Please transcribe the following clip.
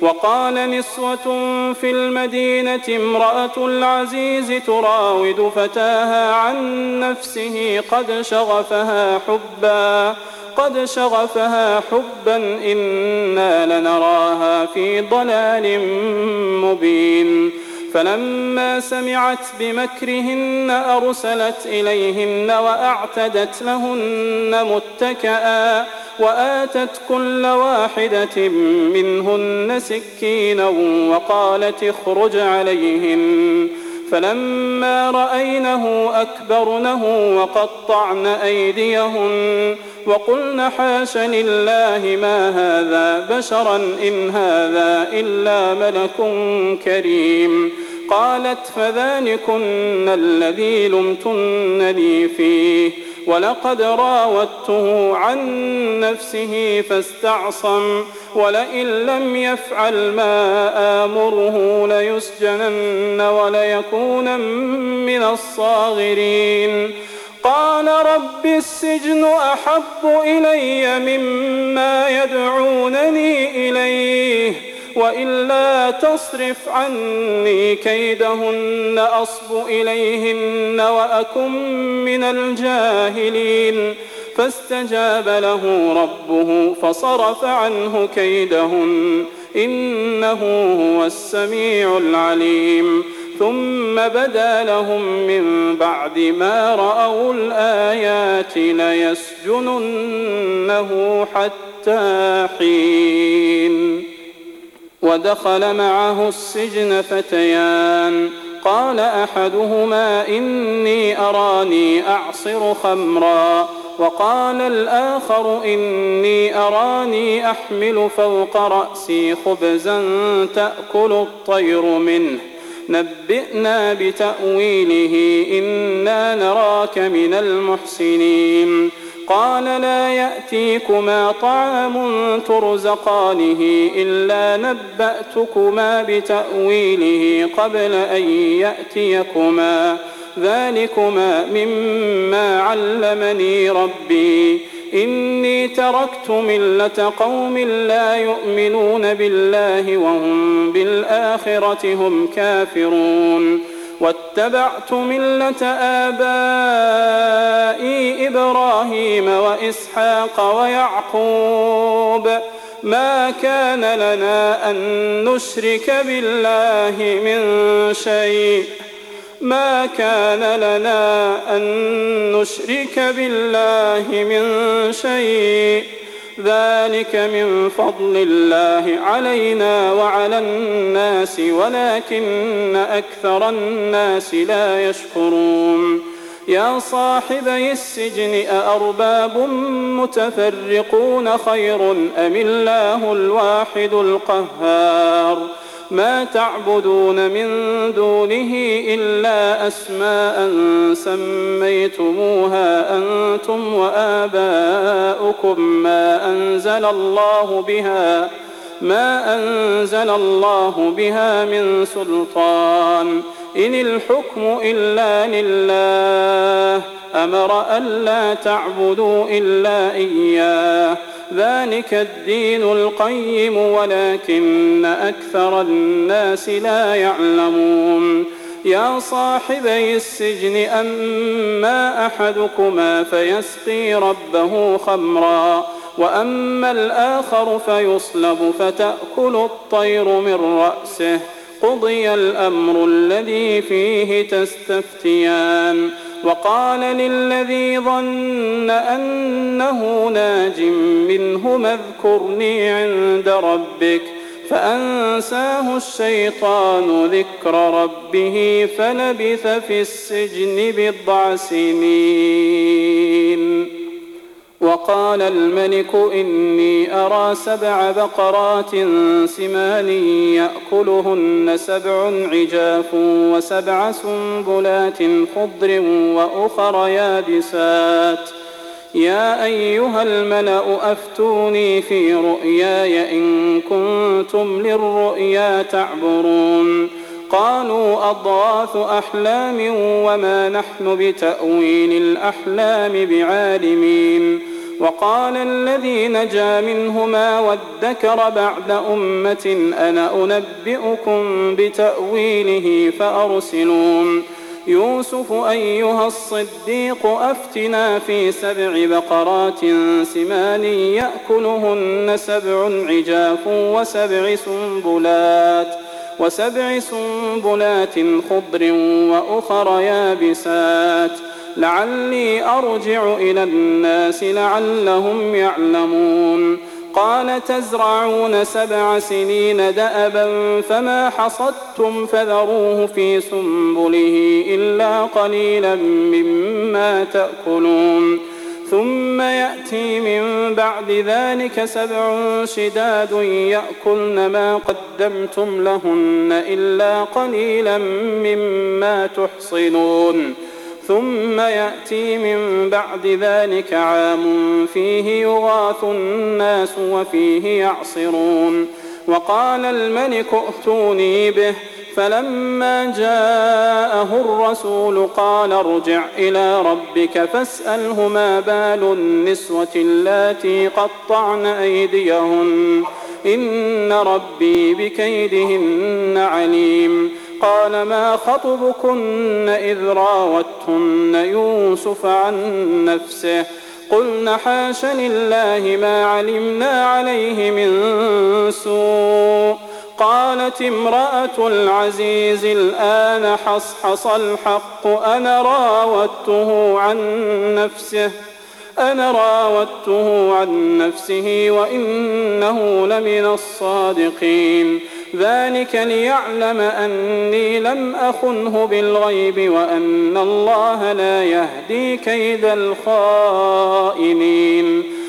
وقال نسوة في المدينة امرأة العزيز تراود فتاها عن نفسه قد شغفها حبا إنا لنراها في ضلال مبين. فلما سمعت بمكرهن أرسلت إليهن وأعتدت لهن متكئا وآتت كل واحدة منهن سكينا وقالت اخرج عليهن. فلما رأينه أكبرنه وقطعن أيديهن وقلن حاش لله ما هذا بشرا إن هذا إلا ملك كريم. قالت فذلكن الذي لمتنني فيه ولقد راودته عن نفسه فاستعصم ولئن لم يفعل ما آمره ليسجنن وليكون من الصاغرين. قال رب السجن أحب إلي مما يدعونني إليه وإلا تصرف عني كيدهن أصب إليهن وأكن من الجاهلين. فاستجاب له ربه فصرف عنه كيدهن إنه هو السميع العليم. ثم بدا لهم من بعد ما رأوا الآيات ليسجننه حتى حين. ودخل معه السجن فتيان قال أحدهما إني أراني أعصر خمرا وقال الآخر إني أراني أحمل فوق رأسي خبزا تأكل الطير منه نبئنا بتأويله إنا نراك من المحسنين. قال لا يأتيكما طعام ترزقانه إلا نبأتكما بتأويله قبل أن يأتيكما ذلكما مما علمني ربي إني تركت ملة قوم لا يؤمنون بالله وهم بالآخرة هم كافرون واتبعت ملة آبائي إبراهيم وإسحاق ويعقوب ما كان لنا أن نشرك بالله من شيء ذلك من فضل الله علينا وعلى الناس ولكن أكثر الناس لا يشكرون. يا صاحبي السجن أأرباب متفرقون خير أم الله الواحد القهار ما تعبدون من دونه إلا أسماء سميتموها أنتم وآباؤكم ما أنزل الله بها من سلطان إن الحكم إلا لله أمر ألا تعبدوا إلا إياه ذلك الدين القيم ولكن أكثر الناس لا يعلمون. يا صاحبي السجن أما أحدكما فيسقي ربه خمرا وأما الآخر فيصلب فتأكل الطير من رأسه قضي الأمر الذي فيه تستفتيان. وقال للذي ظن أنه ناج منهما اذكرني عند ربك فأنساه الشيطان ذكر ربه فلبث في السجن 9 سنين. وقال الملك إني أرى 7 بقرات سمان يأكلهن 7 عجاف و7 سنبلات خضر وأخر يابسات يا أيها الملأ أفتوني في رؤياي إن كنتم للرؤيا تعبرون. قالوا أضغاث أحلام وما نحن بتأويل الأحلام بعالمين وقال الذي نجا منهما وادكر بعد أمة أنا أنبئكم بتأويله فأرسلون يوسف أيها الصديق أفتنا في 7 بقرات سمان يأكلهن 7 عجاف وسبع سنبلات خضر وأخر يابسات لعلي أرجع إلى الناس لعلهم يعلمون قال تزرعون 7 سنين دأبا فما حصدتم فذروه في سنبله إلا قليلا مما تأكلون ثم يأتي من بعد ذلك 7 شداد يأكلن ما قدمتم لهن إلا قليلا مما تحصنون ثم يأتي من بعد ذلك عام فيه يغاث الناس وفيه يعصرون وقال الملك ائتوني به فلما جاءه الرسول قال ارجع إلى ربك فاسأله ما بال النسوة اللاتي قطعن أيديهن إن ربي بكيدهن عليم قال ما خطبكن إذ راوتن يوسف عن نفسه قلن حاش لله ما علمنا عليه من سوء قالت امرأة العزيز الآن حصحص الحق أنا راودته عن نفسه وإنه لمن الصادقين ذلك ليعلم أني لم أخنه بالغيب وأن الله لا يهدي كيد الخائنين